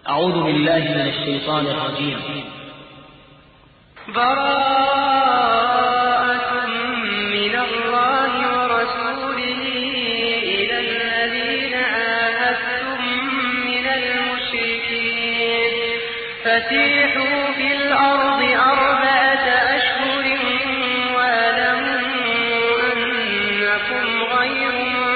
أعوذ بالله من الشيطان الرجيم. براءة من الله ورسوله إلى الذين عاهدتم من المشركين فسيحوا في الأرض 4 أشهر واعلموا أنكم غير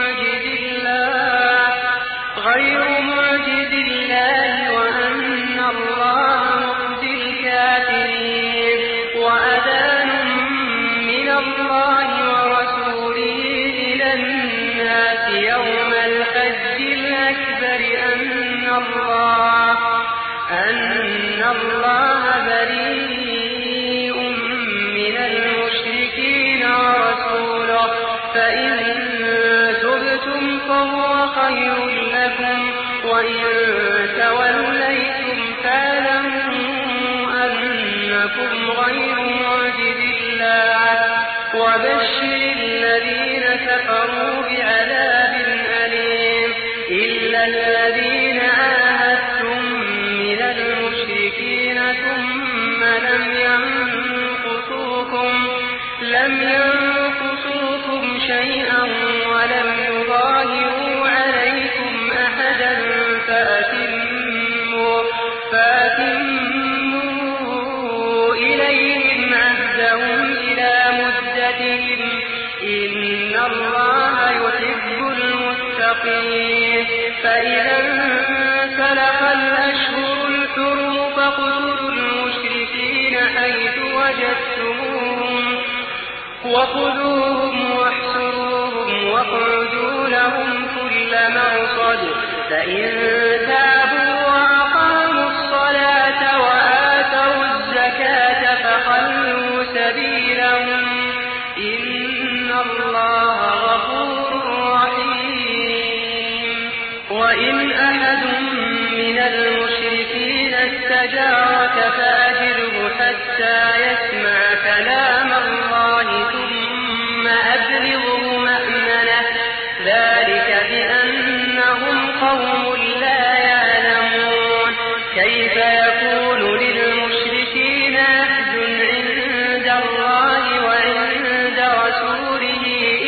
معجز الله وأن الله مخزي الكافرين. وأذان من الله ورسوله إلى الناس يوم الحج الأكبر أن الله بريء من المشركين ورسوله فإن تبتم فهو خير لكم وإن توليتم فاعلموا أنكم غير معجز الله وبشر الذين كفروا بعذاب أليم. إلا الذين عاهدتم من المشركين ثم لم ينقصوكم شيئا ولم يظاهروا عليكم أحدا فأتموا إليهم عهدهم إلى مدتهم إن الله يحب المتقين. فإذا انسلخ الأشهر الحرم فاقتلوا المشركين حيث وجدتموهم وخذوهم واحصروهم واقعدوا لهم كل مرصد. فإن تابوا وأقاموا الصلاة وآتوا الزكاة فخلوا سبيلهم إن الله غفور رحيم. وإن أحد من المشركين استجارك فأجره حتى يسمع كلام الله ثم أبلغه مأمنه ذلك بأنهم قوم لا يعلمون. كيف يكون للمشركين عهد عند الله وعند رسوله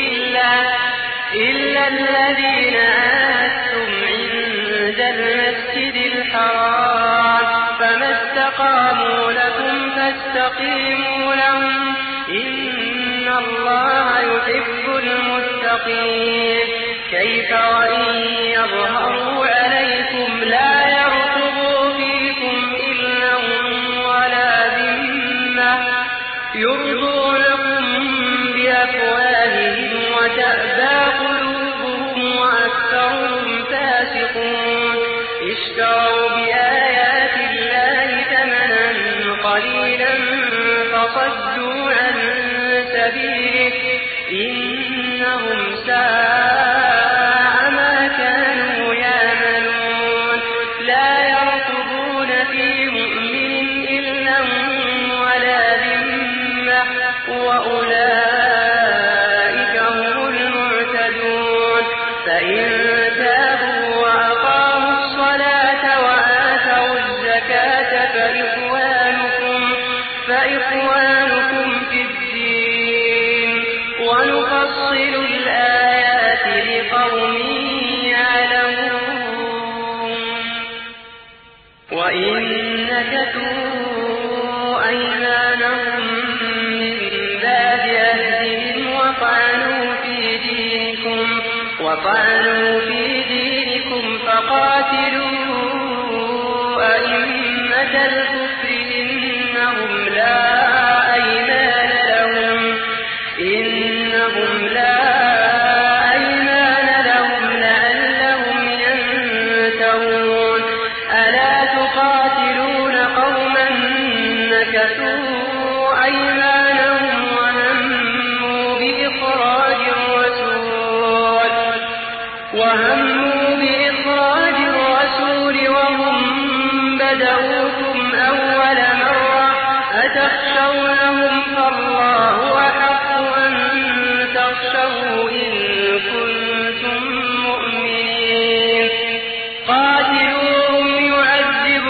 إلا الذين عاهدتم عند المسجد الحرام فما استقاموا لكم فاستقيموا لهم إن الله يحب المتقين. كيف وإن يظهروا عليكم لا يرقبوا فيكم إلا ولا ذمة يرضونكم بأفواههم وتأبى قلوبهم وأكثرهم فاسقون. اشتروا بآيات الله ثمنا قليلا فصدوا عن سبيله إنهم ساء ما كانوا يعملون. لا يرقبون في مؤمن إلا ولا ذمة وأولئك هم المعتدون. فإن تابوا وأقاموا الصلاة وآتوا الزكاة فإخوانكم في الدين ونفصل الآيات لقوم يعلمون. وإن نكثوا أيمانهم من بعد عهدهم وطعنوا في دينكم فقاتلوا أئمة الكفر إنهم لا أيمان لهم لعلهم ينتهون. ألا تقاتلون قوما نكثوا أيمانهم وهموا بإخراج الرسول وهم بدأوكم أول مرة أتخشونهم فالله أحق أن تخشوا إن كنتم مؤمنين. قاتلوهم يعذبهم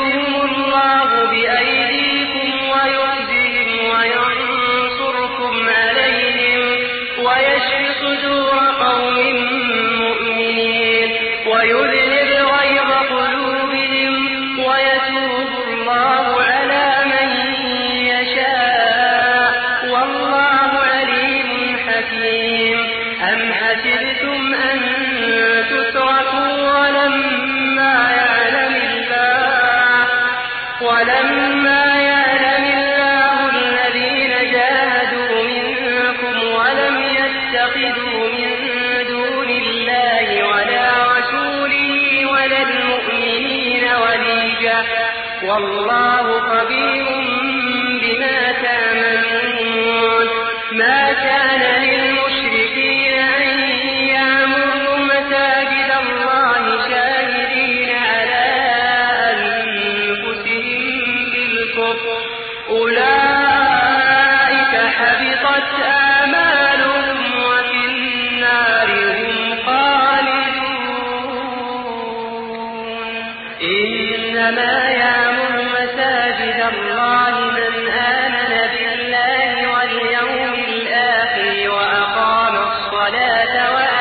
ولما يعلم الله الذين جاهدوا منكم ولم يتخذوا من دون الله ولا رسوله ولا المؤمنين وليجا والله خبير بما تعملون. ما كان للمشركين أن يعمروا مساجد الله شاهدين على أنفسهم بالكفر أولئك حبطت آمالهم وفي النار هم خالدون. إنما يعمر مساجد الله من آمن بالله واليوم الآخر وأقام الصلاة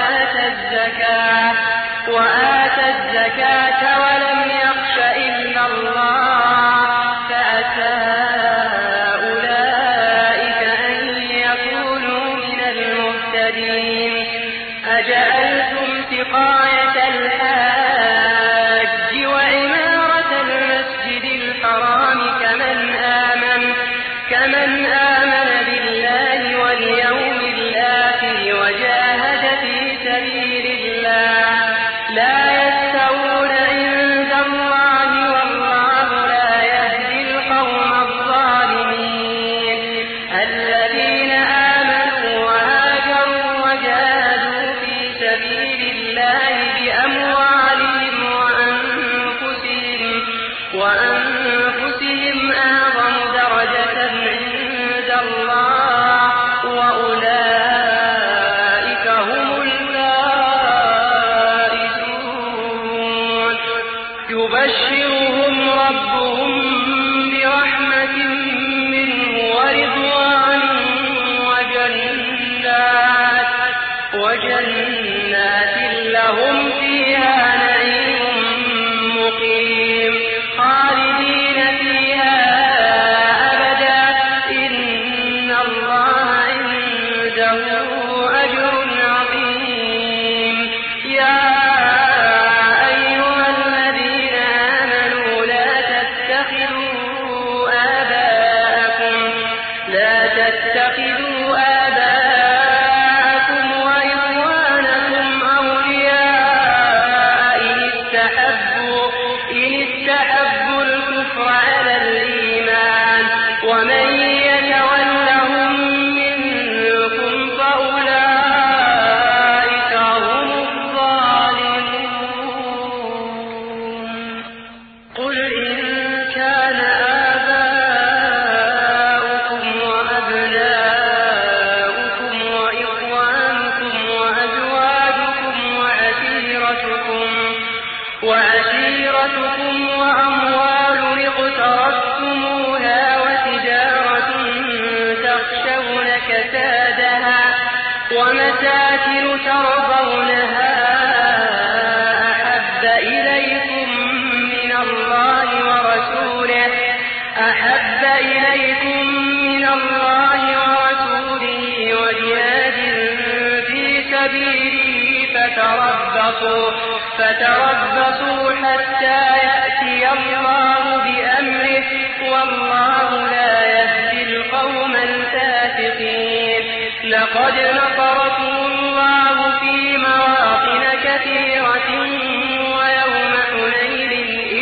وآتى الزكاة ولم يخش إلا الله فعسى أولئك أن يكونوا من المهتدين. أجعلتم سقاية الحاج وعمارة المسجد الحرام كمن آمن بالله واليوم الآخر وجاهد في سبيل الله لا يستوون عند الله والله لا يهدي القوم الظالمين. الذين آمنوا وهاجروا وجاهدوا في سبيل الله بأموالهم وأنفسهم أعظم درجة عند الله وأولئك هم الفائزون. يبشرهم ربهم برحمة منه ورضوان وجنات لهم فيها نعيم مقيم خالدين فيها أبدا إن الله عنده أجر عظيم. يا أيها الذين آمنوا لا تتخذوا آباءكم وإخوانكم أولياء إن استحبوا الكفر على الإيمان ومن يتولهم منكم فأولئك هم الظالمون. قل إن كان آباؤكم وأبناؤكم وإخوانكم وأزواجكم وعشيرتكم وأموال اقترفتموها وتجارة تخشون كسادها ومساكن ترضونها أحب إليكم من الله ورسوله وجهاد في سبيله فتربصوا حتى يأتي الله بأمره والله لا يهدي القوم الفاسقين. لقد نصركم الله في مواطن كثيرة ويوم حنين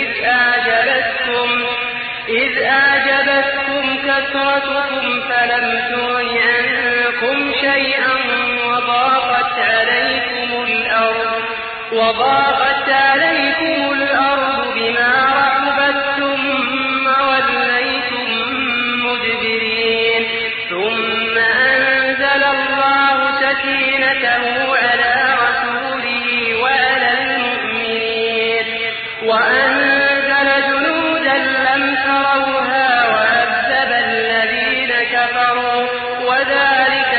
إذ أعجبتكم كثرتكم فلم تغن عنكم شيئا وضاقت عليكم الأرض بما رحبت ثم وليتم مدبرين. ثم أنزل الله سكينته على رسوله وعلى المؤمنين وأنزل جنودا لم تروها وعذب الذين كفروا وذلك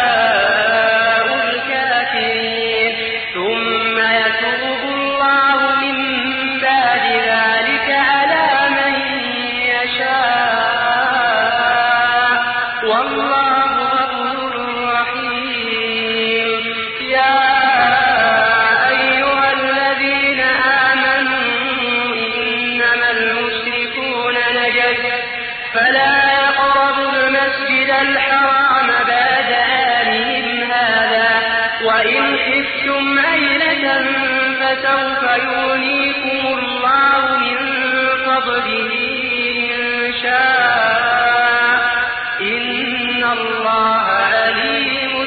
جزاء الكافرين. ثم يتوب الله فلا يقربوا المسجد الحرام بعد عامهم هذا وإن خفتم عيلة فسوف يغنيكم الله من فضله إن شاء إن الله عليم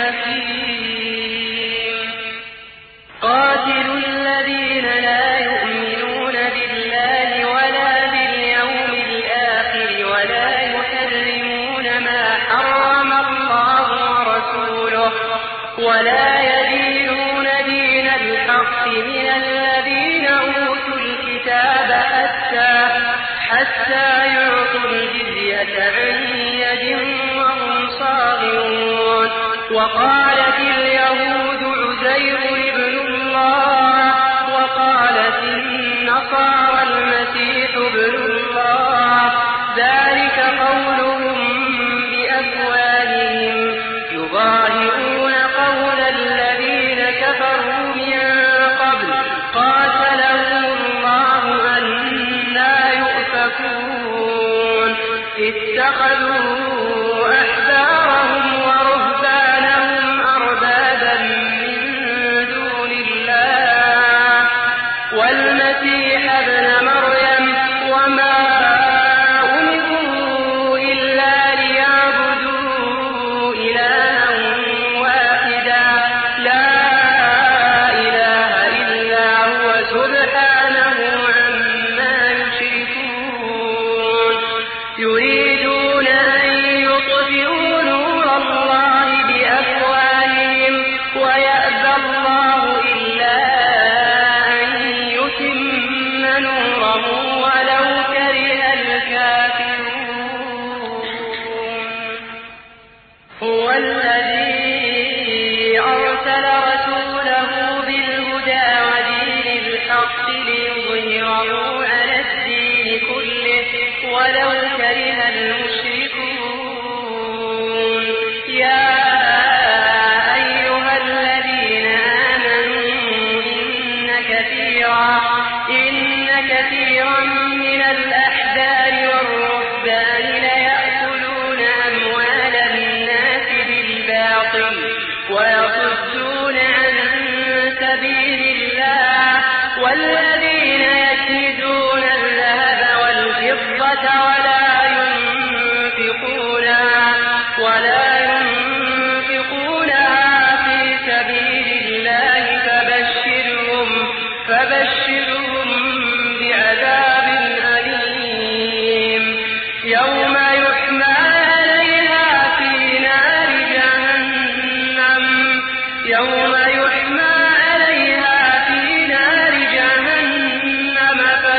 حكيم. قاتلوا الذين لا يؤمنون بالله ولا باليوم الآخر ولا يحرمون ما حرم الله ورسوله ولا يدينون دين الحق من الذين أوتوا الكتاب حتى يعطوا الجزية عن يد وهم صاغرون. وقالت اليهود عزير ابن الله وقالت النصارى المسيح ابن الله ذلك قولهم بأفواههم يظاهرون قول الذين كفروا من قبل قاتلهم الله أنى يؤفكون. اتخذوا أحبارهم ورهبانهم أربابا من دون الله والمسيح ابن مريم وما أمروا إلا ليعبدوا إلها واحدا لا إله إلا هو سبحانه عما يشركون. يريدون أن يطفئوا نور الله بأفواههم ويأبى الله إلا أن يتم نوره ولو كره الكافرون. هو الذي أرسل رسوله بالهدى ودين الحق ليظهره على الدين كله ولو كره المشركون. يا أيها الذين آمنوا إن كثيرا من الأحبار والرهبان ليأكلون أموال الناس بالباطل ويصدون عن سبيل الله والذين يكنزون الذهب والفضة ولا ينفقونها في سبيل الله فبشرهم بعذاب أليم. يوم يحمى عليها في نار جهنم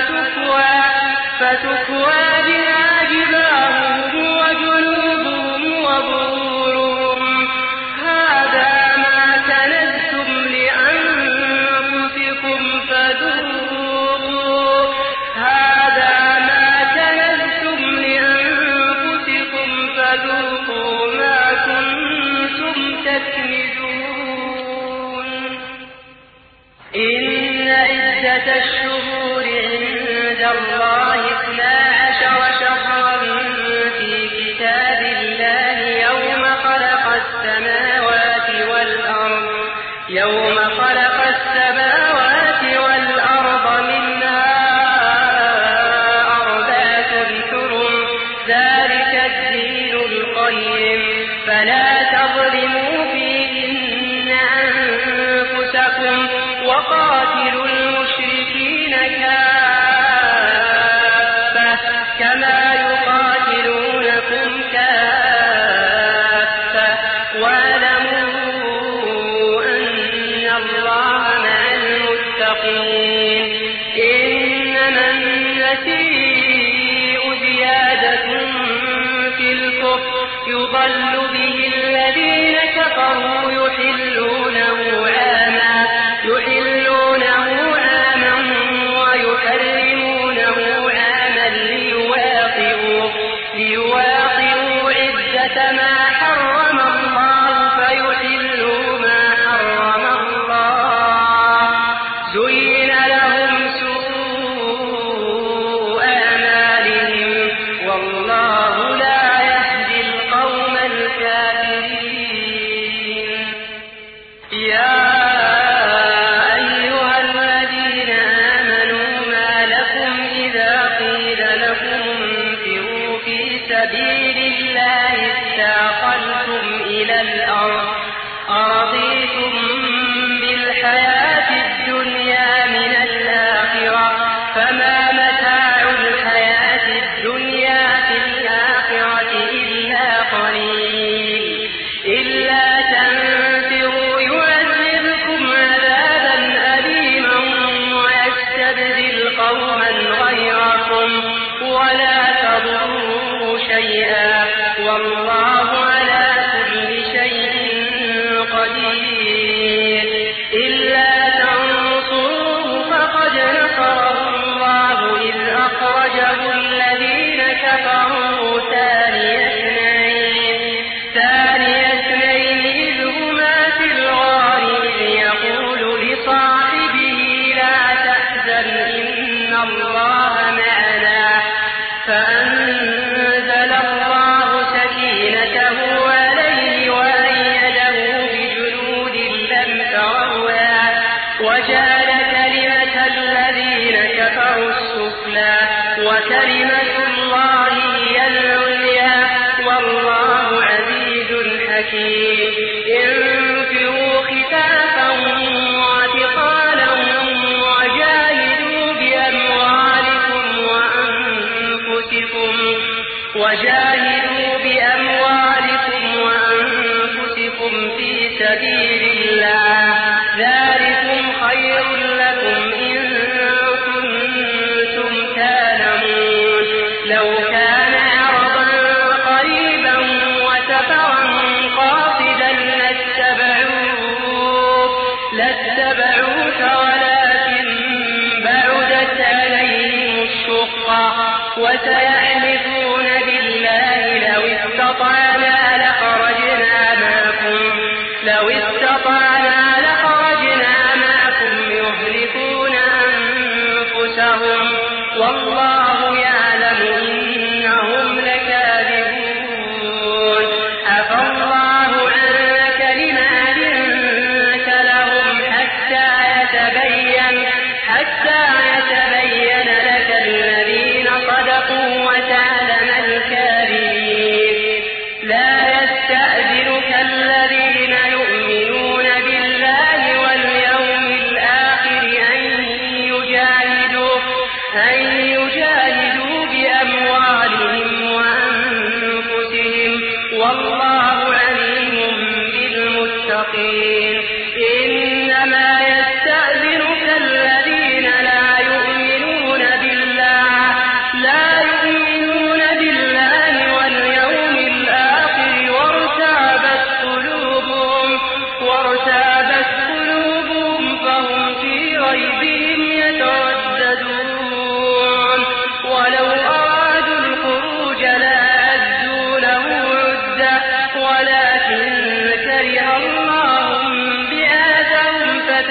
فتكوى بها جباههم وجنوبهم وظهورهم هذا ما كنزتم لأنفسكم فذوقوا ما كنتم تكنزون. إن عدة الشهور عند الله 12 شهرا في كتاب الله يوم خلق السماوات والأرض منها 4 حرم ذلك الدين القيم فلا تظلموا فيهن أنفسكم وقاتلوا المشركين كافة كما يقاتلونكم كافة واعلموا أن الله مع المتقين. إنما النسيء زيادة في الكفر يضل به الذين كفروا يحلونه عاما ويحرمونه عاما ليواطئوا عدة ما حرم الله فيحلوا ما حرم الله. زين لهم سوء أعمالهم والله قيل لكم انفروا في سبيل الله اثاقلتم إلى الأرض أرضيتم بالحياة الدنيا من الآخرة فما متاع الحياة الدنيا في الآخرة إلا قليل إلا تنفروا يعذبكم عذابا أليما ويستبدل قوما غيركم ولا تضروه شيئا والله على كل شيء قدير إلا تنصروه فقد نصره الله إذ أخرجه الذين كفروا ثاني اثنين إذ هما في الغار إذ يقول لصاحبه لا تحزن إن الله معنا فأنزل الله سكينته عليه وأيده بجنود لم تروها وجعل كلمة الذين كفروا السفلى وكلمة الله هي العليا والله عزيز حكيم انفروا خفافا وثقالا وجاهدوا بأموالكم وأنفسكم في سبيل الله ذلكم خير لكم إن كنتم تعلمون لو كان عرضا قريبا وسفرا قاصدا لاتبعوك ولكن بعدت عليهم الشقة وسيحلفون بالله لو استطعنا لخرجنا معكم يهلكون أنفسهم والله يعلم إنهم لكاذبون عفى الله عنك لما أذنت لهم حتى يتبين لك الذين صدقوا وتعلم الكاذبين لا يستأذنك الذين يؤمنون بالله واليوم الآخر أن يجاهدوا بأموالهم وأنفسهم والله عليم بالمتقين إنما يستأذنك الذين لا يؤمنون بالله واليوم الآخر وارتابت قلوبهم فهم في ريبهم يترددون ولو أرادوا الخروج لأعدوا له عدة ولكن كره الله بعاثهم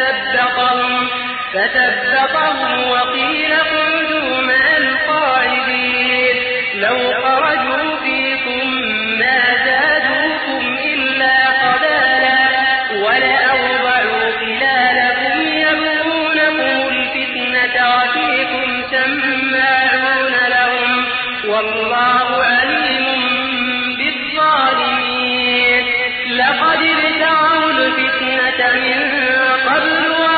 فثبطهم وقيل اقعدوا مع القاعدين لو خرجوا فيكم ما زادوكم إلا قبالا ولأوضعوا خلالكم يبغونكم الفتنة وفيكم سماعون لهم والله عليم بالظالمين لقد ابتغوا الفتنة من قبل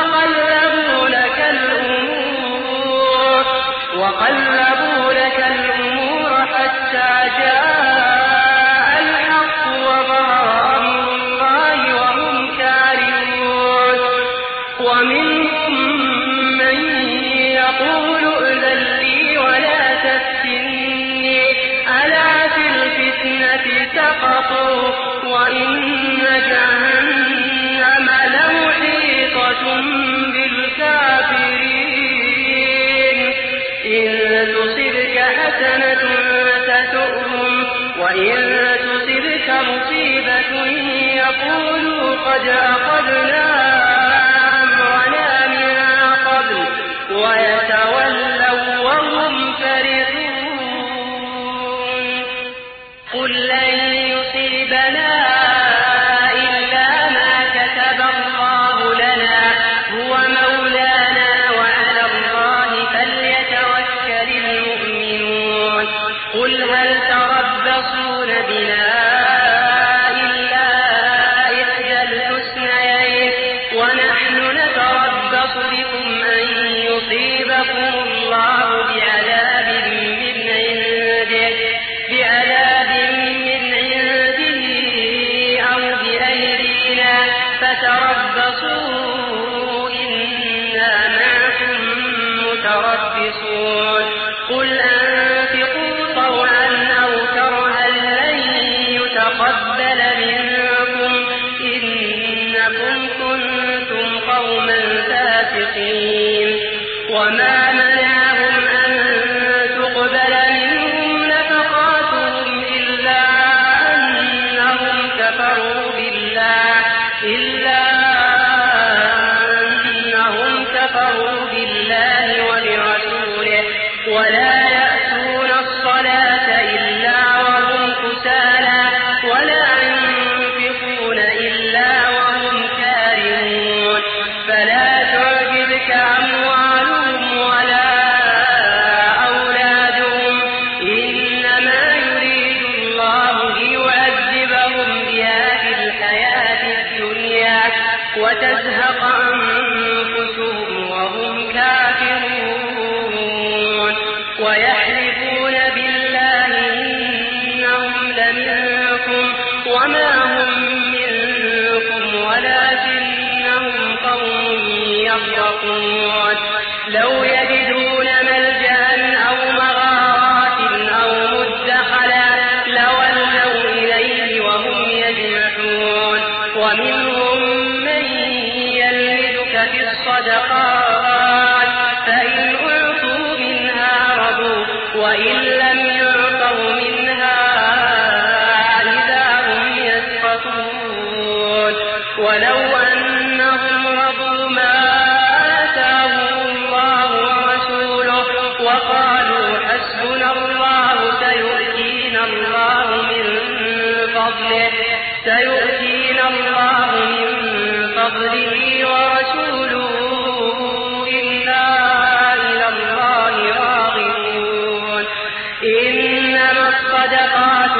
وقلبوا لك الأمور حتى جاء الحق وظهر أمر الله وهم كارهون ومنهم من يقول ائذن لي ولا تفتني ألا في الفتنة سقطوا وإن جهنم لمحيطة بالكافرين إن تصبك حسنة تسؤهم وإن تصبك مصيبة يقولوا قد أخذنا أمرنا من قبل ويتولوا وهم فرحون قل لن يصيبنا إلا ما كتب الله لنا هو مولانا وعلى الله فليتوكل المؤمنون هل تربصون بنا إلا إحدى الحسنيين ونحن نتربص بكم أن يصيبكم الله بعذاب من عنده أو بأيدينا فتربصوا إنا معكم متربصون قل أنفقوا طوعا أو كرها لن يتقبل منكم إنكم كنتم قوما فاسقين وما منعهم أن تقبل منهم نفقاتهم إلا أنهم كفروا بالله وبرسوله ولا يأتون الصلاة إلا وهم كسالى ولا ينفقون إلا وهم كارهون فلا تعجبك أموالهم ولا أولادهم إنما يريد الله ليعذبهم بها في الحياة الدنيا وتزهق أنفسهم وهم كافرون ويحلفون بالله إنهم لمنكم وما هم منكم ولكنهم قوم يفرقون لو يجدون ملجأ أو مغارات أو مدخلا لولوا إليه وهم يجمحون ومنهم من يلمزك في الصدقات فإن أعطوا منها رضوا وإن لم يعطوا منها إذا هم يسخطون ولو أنهم رضوا ما آتاهم الله ورسوله وقالوا حسبنا الله سيؤتينا الله من فضله ورسوله إنا إلى الله راغبون إنما الصدقات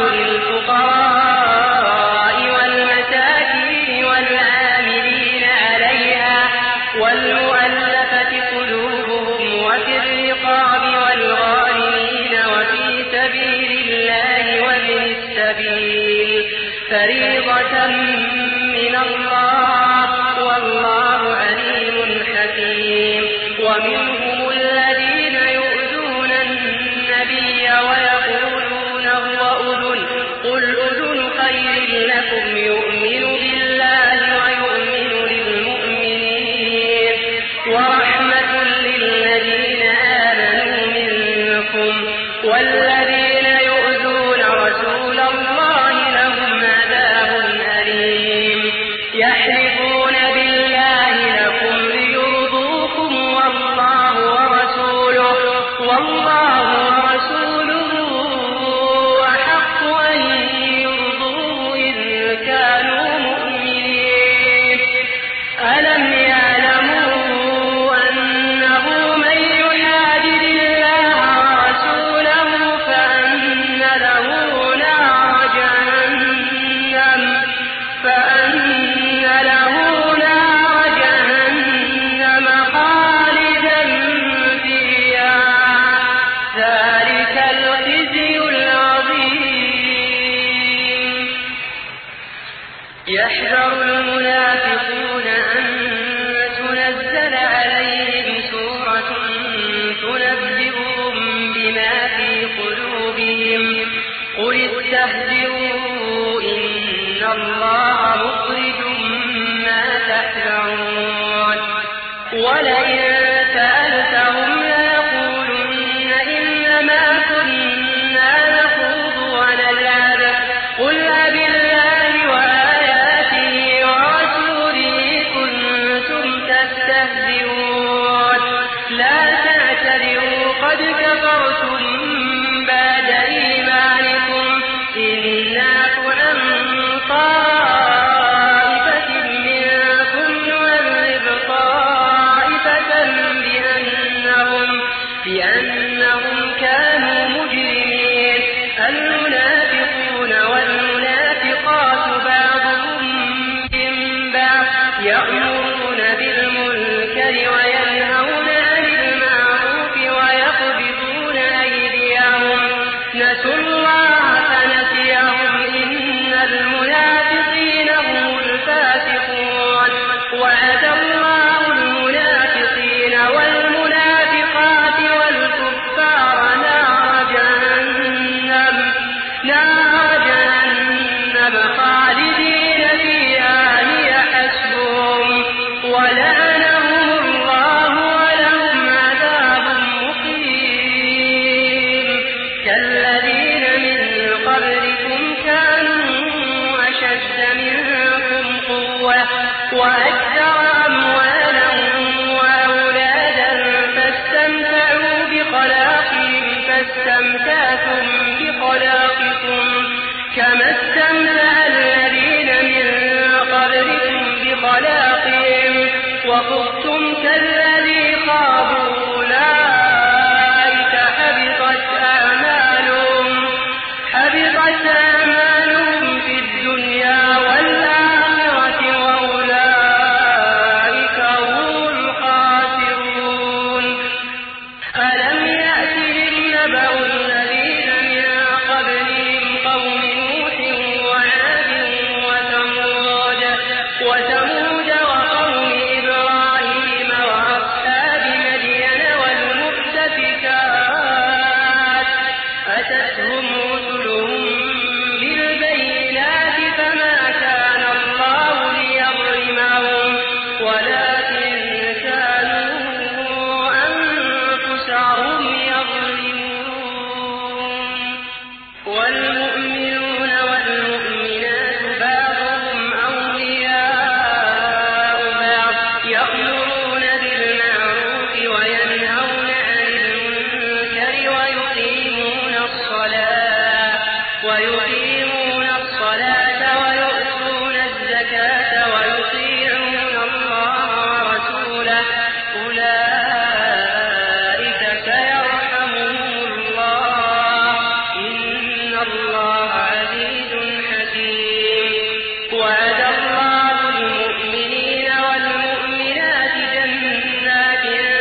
للفقراء والمساكين والعاملين عليها والمؤلفة قلوبهم وفي الرقاب والغارمين وفي سبيل الله وابن السبيل فريضة من الله والله عليم حكيم ومنهم الذين يؤذون النبي ويقولون هو أذن قل أذن خير لكم يؤمن بالله ويؤمن للمؤمنين ورحمة للذين آمنوا منكم والذين يؤذون رسول الله لهم عذاب أليم يحلفون بالله لكم ليرضوكم والله ورسوله أحق أن يرضوه إن كانوا مؤمنين ألم يعلموا أنه من يحادد الله ورسوله فأن له نار جهنم خالدا فيها ذلك الخزي العظيم يحذر المنافقون أن تنزل عليهم سورة تنبئهم بما في قلوبهم قل استهزئوا إن الله مخرج ما تحذرون ولئن سألتهم ليقولن إنما كنا نخوض ونلعب قل أبالله وآياته ورسوله كنتم تستهزئون لا تعتذروا قد كفرتم بعد إيمانكم إن نعف عن طائفة وأكثر أموالا وأولادا فاستمتعوا بخلاقهم فاستمتعتم بخلاقكم كما استمتع الذين من قبلكم بخلاقهم وخضتم كالذي خاضوا أولئك حبطت أعمالهم في الدنيا والآخرة وأولئك هم الخاسرون ألم يأتهم نبأ الذين من قبلهم قوم نوح وعاد وثمود وقوم إبراهيم وأصحاب مدين والمؤتفكات أتتهم رسلهم بالبينات فما كان الله ليظلمهم ولكن كانوا أنفسهم يظلمون والمؤمنون والمؤمنات بعضهم أولياء بعض يأمرون بالمعروف وينهون عن المنكر ويقيمون الصلاة ويؤتون الزكاة ويطيعون الله ورسوله أولئك سيرحمهم الله إن الله عزيز حكيم وعد الله المؤمنين والمؤمنات جنات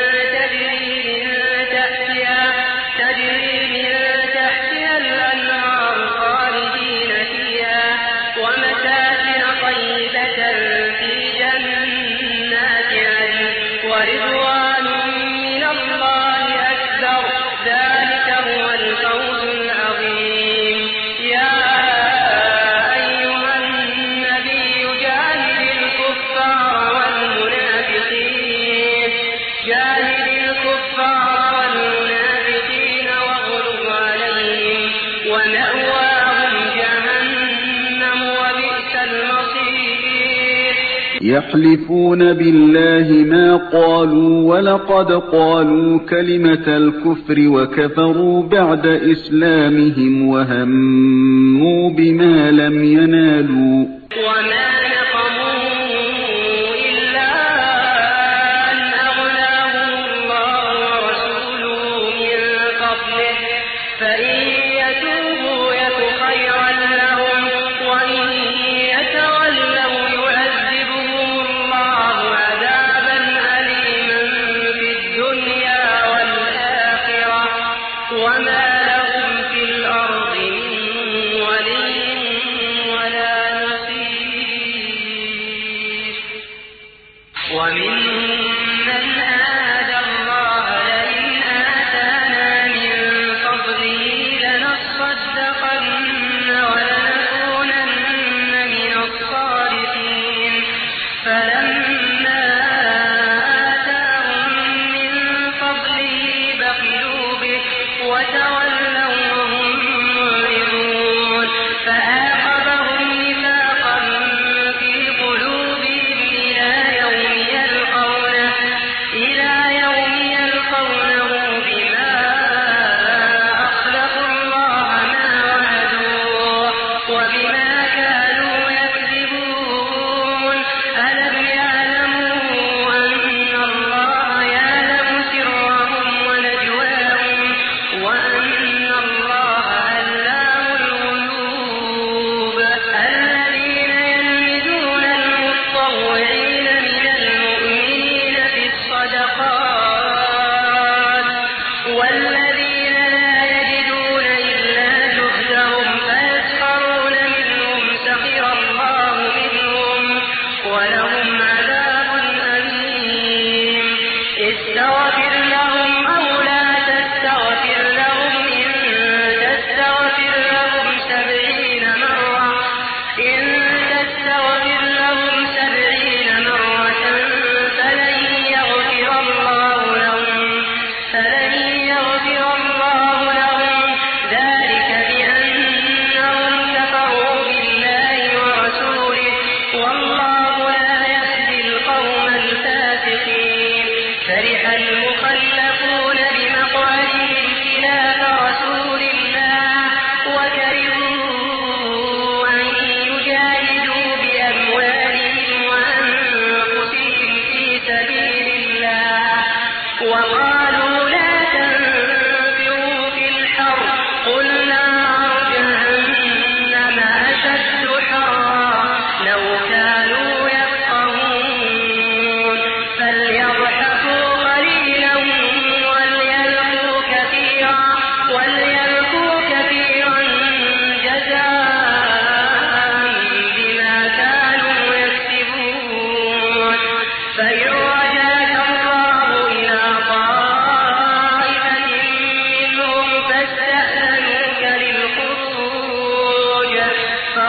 تجري من تحتها الأنهار خالدين فيها ومساكن طيبة في جنات عدن ورضوان من الله أكبر ذلك هو الفوز العظيم يا أيها النبي جاهد الكفار والمنافقين واغلظ عليهم ومأواهم جهنم وبئس المصير يحلفون بالله ما قالوا ولقد قالوا كلمة الكفر وكفروا بعد إسلامهم وهموا بما لم ينالوا وما نقموا إلا أن أغناهم الله ورسوله من فضله فإن يتوبوا يك خيرا لهم وإن يتولوا يعذبهم الله عذابا أليما في الدنيا والآخرة وما لهم في الأرض من ولي ولا نصير وممن عاد الله لئن آتانا من فضله لنصدقن ولنكونن من الصالحين فلما آتاهم من فضله بخلوا به وتولوا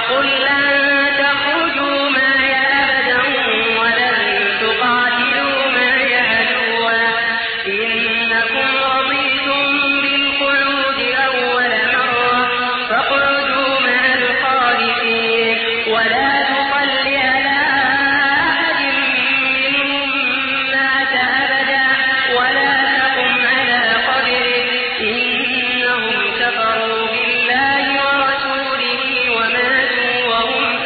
قل لن تخرجوا معي أبدا ولن تقاتلوا معي عدوا إنكم رضيتم بالقعود أول مرة فاقعدوا مع الخالفين ولا تصل على أحد منهم مات أبدا ولا تقم على قبره إنهم كفروا بالله ورسوله وماتوا وهم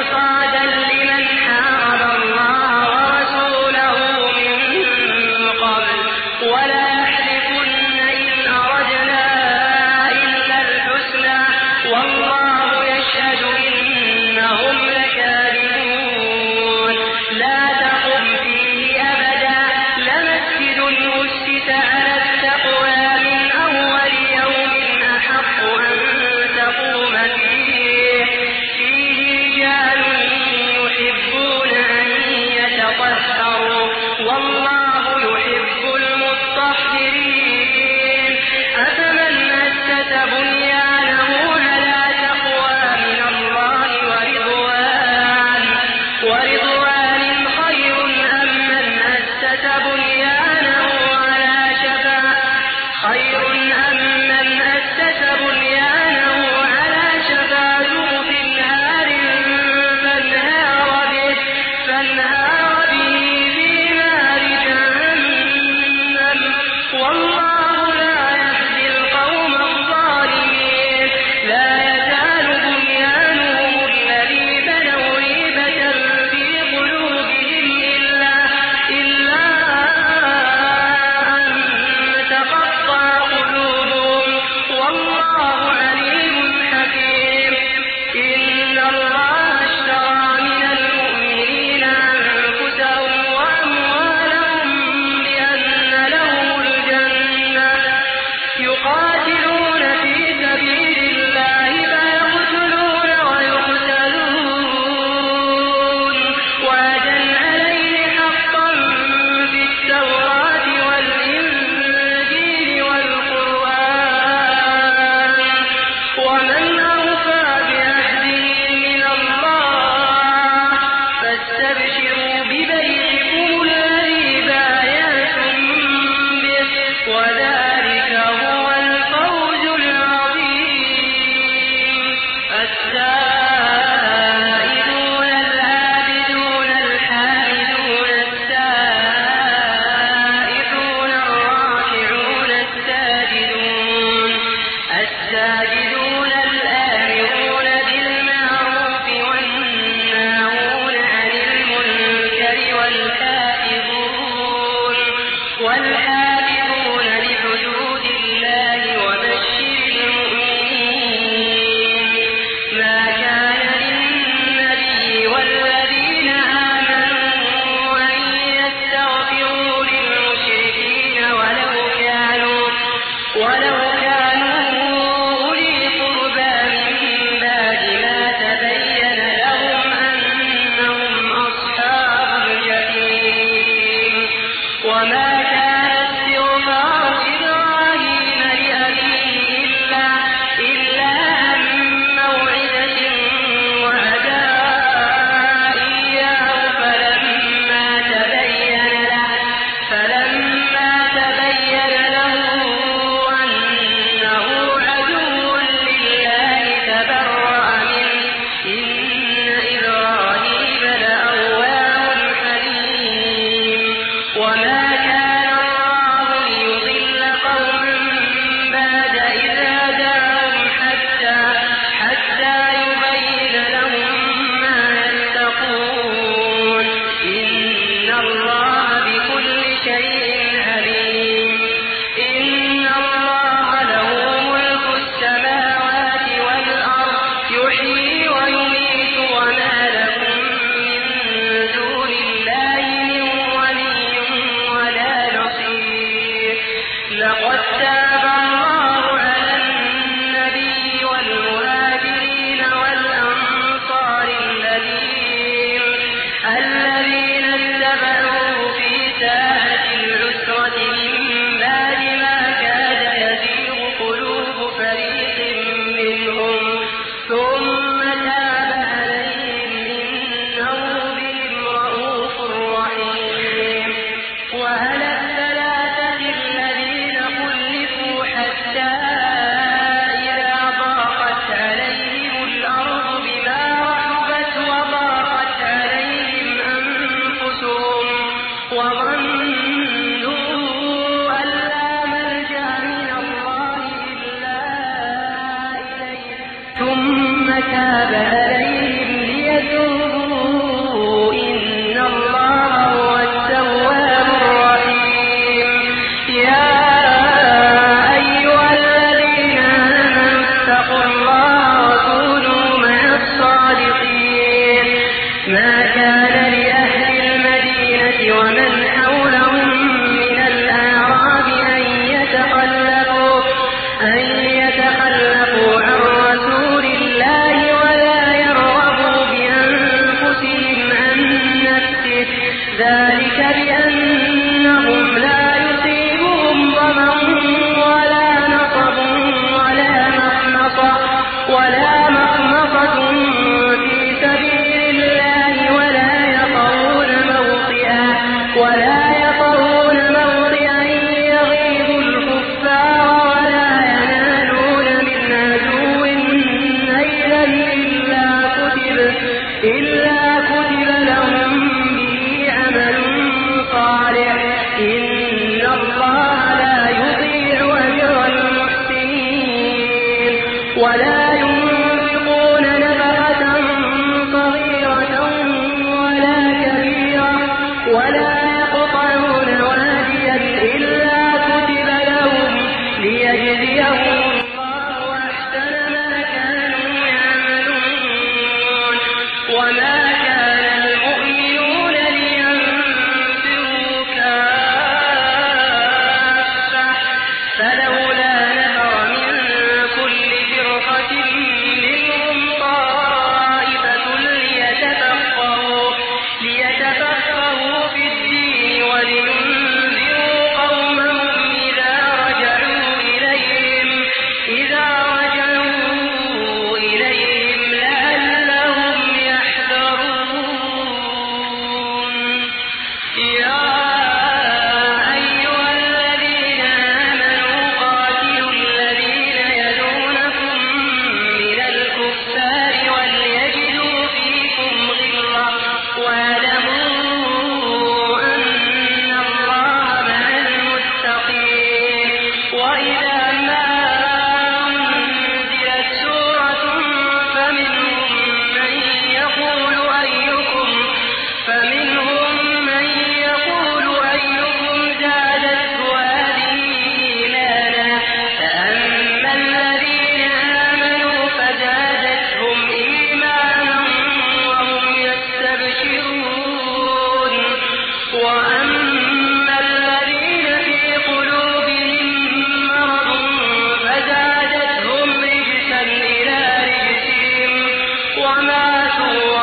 وإرصادا لمن حارب الله ورسوله من قبل ولا يحلفن إن أردنا إلا الحسنى والله يشهد إنهم لكاذبون لا تقم فيه أبدا لمسجد أسس على التقوى من أول يوم أحق أن تقوم فيه رجال يحبون أن يتطهروا والله يحب المطهرين أفمن أسس بنيانه على تقوى من الله ورضوان خير أم من أسس بنيانه على شفا جرف هار فانهار به في نار جهنم والله لا يهدي القوم الظالمين لا يزال بنيانهم الذي بنوا ريبة في قلوبهم إلا أن تقطع قلوبهم والله عليم حكيم إن الله اشترى من المؤمنين أنفسهم وأموالهم بأن لهم الجنة يقاتلون في سبيل الله فيقتلون ويقتلون وعدا عليه حقا في التوراة والإنجيل والقرآن ومن أوفى بعهده من الله فاستبشروا ببيعكم الذي بايعتم به وذلك هو الفوز العظيم التائبون العابدون الحامدون السائحون الراكعون الساجدون الآمرون بالمعروف والناهون عن المنكر والحافظون لحدود الله وبشر المؤمنين ما كان للنبي والذين آمنوا أن يستغفروا للمشركين ولو كانوا أولي قربى من بعد ما تبين لهم أنهم أصحاب الجحيم وما كان استغفار إبراهيم لأبيه إلا عن موعدة وعدها إياه فلما تبين له أنه عدو لله تبرأ منه إن إبراهيم لأواه حليم وما كان الله ليضل قوما بعد إذ هداهم حتى يبين لهم ما يتقون إن الله بكل شيء عليم إن الله له ملك السماوات والأرض يحيي ويميت وما لكم من دون الله من ولي ولا نصير لقد تاب الله على النبي والمهاجرين والأنصار الذين اتبعوه في ساعة العسرة من بعد ما كاد يزيغ قلوب فريق منهم ثم تاب عليهم إنه بهم رءوف رحيم وعلى الثلاثة الذين خلفوا حتى إذا ضاقت عليهم الأرض بما رحبت وضاقت عليهم أنفسهم وظنوا أن لا ملجأ من الله إلا إليه ثم تاب عليهم ليتوبوا إلا كتب لهم به عمل صالح إن الله لا يضيع أجر المحسنين ولا ينفقون نفقة صغيرة ولا كبيرة ولا يقطعون واديا إلا كتب لهم ليجزيهم الله أحسن ما كانوا يعملون وما كان المؤمنون لينفروا كافة فلولا نفر من كل فرقة منهم طائفة ليتفقهوا في الدين ولينذروا قومهم إذا رجعوا إليهم لعلهم يحذرون يا أيها الذين آمنوا قاتلوا الذين يلونكم من الكفار وليجدوا فيكم غلظة واعلموا أن الله مع المتقين وإذا ما أنزلت سورة فمنهم من يقول أيكم زادته هذه إيمانا فأما الذين آمنوا فزادتهم إيمانا وهم يستبشرون وأما الذين في قلوبهم مرض فزادتهم رجسا إلى رجسهم وماتوا